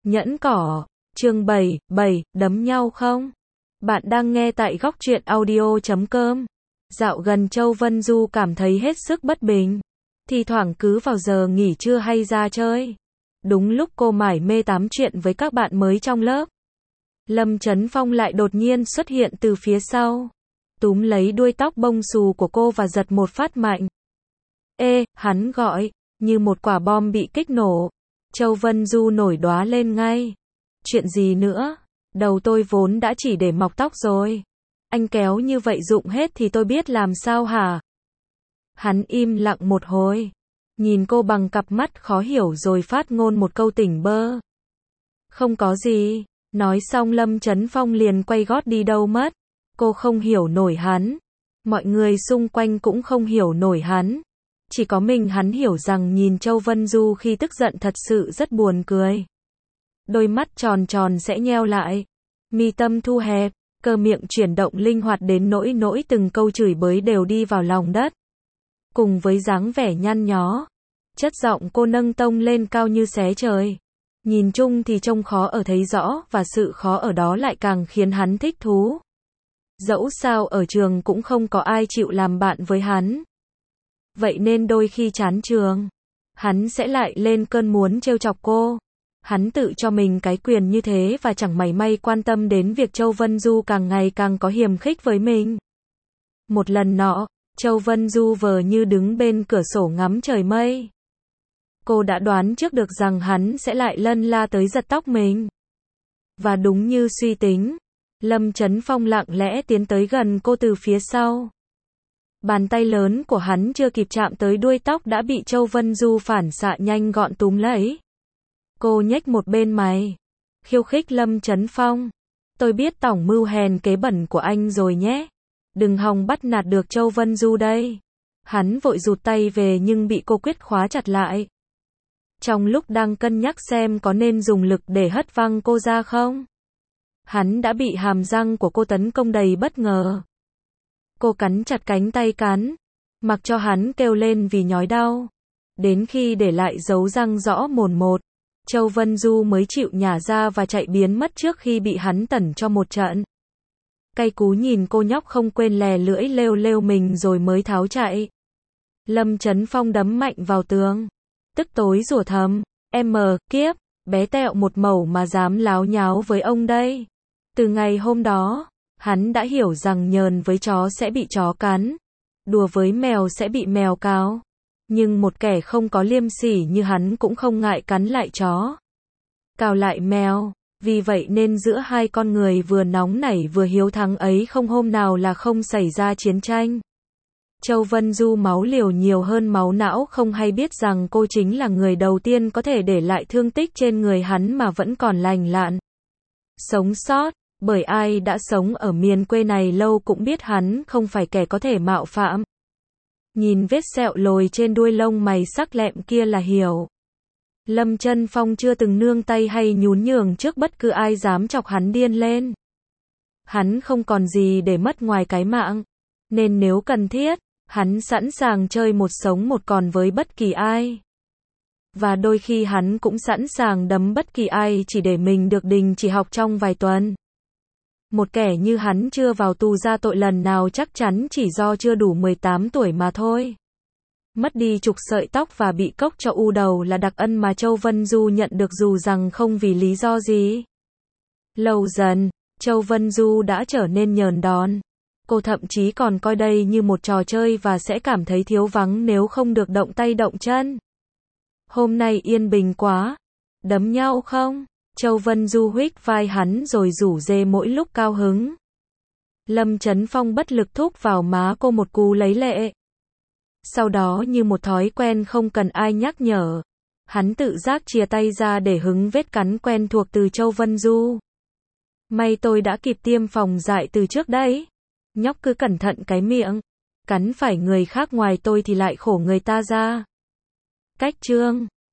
Nhẫn cỏ, chương 7, đấm nhau không? Bạn đang nghe tại góc truyện audio.com. Dạo gần Châu Vân Du cảm thấy hết sức bất bình. Thì thoảng cứ vào giờ nghỉ trưa hay ra chơi. Đúng lúc cô mải mê tám chuyện với các bạn mới trong lớp. Lâm Chấn Phong lại đột nhiên xuất hiện từ phía sau. Túm lấy đuôi tóc bông xù của cô và giật một phát mạnh. Ê, hắn gọi, như một quả bom bị kích nổ. Châu Vân Du nổi đóa lên ngay. Chuyện gì nữa? Đầu tôi vốn đã chỉ để mọc tóc rồi. Anh kéo như vậy rụng hết thì tôi biết làm sao hả? Hắn im lặng một hồi. Nhìn cô bằng cặp mắt khó hiểu rồi phát ngôn một câu tỉnh bơ. Không có gì. Nói xong Lâm Chấn Phong liền quay gót đi đâu mất. Cô không hiểu nổi hắn. Mọi người xung quanh cũng không hiểu nổi hắn. Chỉ có mình hắn hiểu rằng nhìn Châu Vân Du khi tức giận thật sự rất buồn cười. Đôi mắt tròn tròn sẽ nheo lại. Mi tâm thu hẹp, cơ miệng chuyển động linh hoạt đến nỗi từng câu chửi bới đều đi vào lòng đất. Cùng với dáng vẻ nhăn nhó, chất giọng cô nâng tông lên cao như xé trời. Nhìn chung thì trông khó ở thấy rõ và sự khó ở đó lại càng khiến hắn thích thú. Dẫu sao ở trường cũng không có ai chịu làm bạn với hắn. Vậy nên đôi khi chán trường, hắn sẽ lại lên cơn muốn trêu chọc cô. Hắn tự cho mình cái quyền như thế và chẳng mảy may quan tâm đến việc Châu Vân Du càng ngày càng có hiềm khích với mình. Một lần nọ, Châu Vân Du vờ như đứng bên cửa sổ ngắm trời mây. Cô đã đoán trước được rằng hắn sẽ lại lân la tới giật tóc mình. Và đúng như suy tính, Lâm Chấn Phong lặng lẽ tiến tới gần cô từ phía sau. Bàn tay lớn của hắn chưa kịp chạm tới đuôi tóc đã bị Châu Vân Du phản xạ nhanh gọn túm lấy. Cô nhếch một bên mày, khiêu khích Lâm Chấn Phong. Tôi biết tỏng mưu hèn kế bẩn của anh rồi nhé. Đừng hòng bắt nạt được Châu Vân Du đây. Hắn vội rụt tay về nhưng bị cô quyết khóa chặt lại. Trong lúc đang cân nhắc xem có nên dùng lực để hất văng cô ra không, hắn đã bị hàm răng của cô tấn công đầy bất ngờ. Cô cắn chặt cánh tay cắn, mặc cho hắn kêu lên vì nhói đau. Đến khi để lại dấu răng rõ mồn một, Châu Vân Du mới chịu nhả ra và chạy biến mất trước khi bị hắn tẩn cho một trận. Cay cú nhìn cô nhóc không quên lè lưỡi lêu mình rồi mới tháo chạy. Lâm Chấn Phong đấm mạnh vào tường, tức tối rủa thầm, em kiếp, bé tẹo một mẩu mà dám láo nháo với ông đây. Từ ngày hôm đó, hắn đã hiểu rằng nhờn với chó sẽ bị chó cắn, đùa với mèo sẽ bị mèo cào. Nhưng một kẻ không có liêm sỉ như hắn cũng không ngại cắn lại chó, cào lại mèo. Vì vậy nên giữa hai con người vừa nóng nảy vừa hiếu thắng ấy không hôm nào là không xảy ra chiến tranh. Châu Vân Du máu liều nhiều hơn máu não không hay biết rằng cô chính là người đầu tiên có thể để lại thương tích trên người hắn mà vẫn còn lành lặn sống sót, bởi ai đã sống ở miền quê này lâu cũng biết hắn không phải kẻ có thể mạo phạm. Nhìn vết sẹo lồi trên đuôi lông mày sắc lẹm kia là hiểu. Lâm Chấn Phong chưa từng nương tay hay nhún nhường trước bất cứ ai dám chọc hắn điên lên. Hắn không còn gì để mất ngoài cái mạng, nên nếu cần thiết, hắn sẵn sàng chơi một sống một còn với bất kỳ ai. Và đôi khi hắn cũng sẵn sàng đấm bất kỳ ai chỉ để mình được đình chỉ học trong vài tuần. Một kẻ như hắn chưa vào tù ra tội lần nào chắc chắn chỉ do chưa đủ 18 tuổi mà thôi. Mất đi chục sợi tóc và bị cốc cho u đầu là đặc ân mà Châu Vân Du nhận được dù rằng không vì lý do gì. Lâu dần, Châu Vân Du đã trở nên nhờn đón. Cô thậm chí còn coi đây như một trò chơi và sẽ cảm thấy thiếu vắng nếu không được động tay động chân. Hôm nay yên bình quá. Đấm nhau không? Châu Vân Du huých vai hắn rồi rủ rê mỗi lúc cao hứng. Lâm Chấn Phong bất lực thúc vào má cô một cú lấy lệ. Sau đó như một thói quen không cần ai nhắc nhở, hắn tự giác chìa tay ra để hứng vết cắn quen thuộc từ Châu Vân Du. May tôi đã kịp tiêm phòng dại từ trước đấy. Nhóc cứ cẩn thận cái miệng, cắn phải người khác ngoài tôi thì lại khổ người ta ra. Cách chương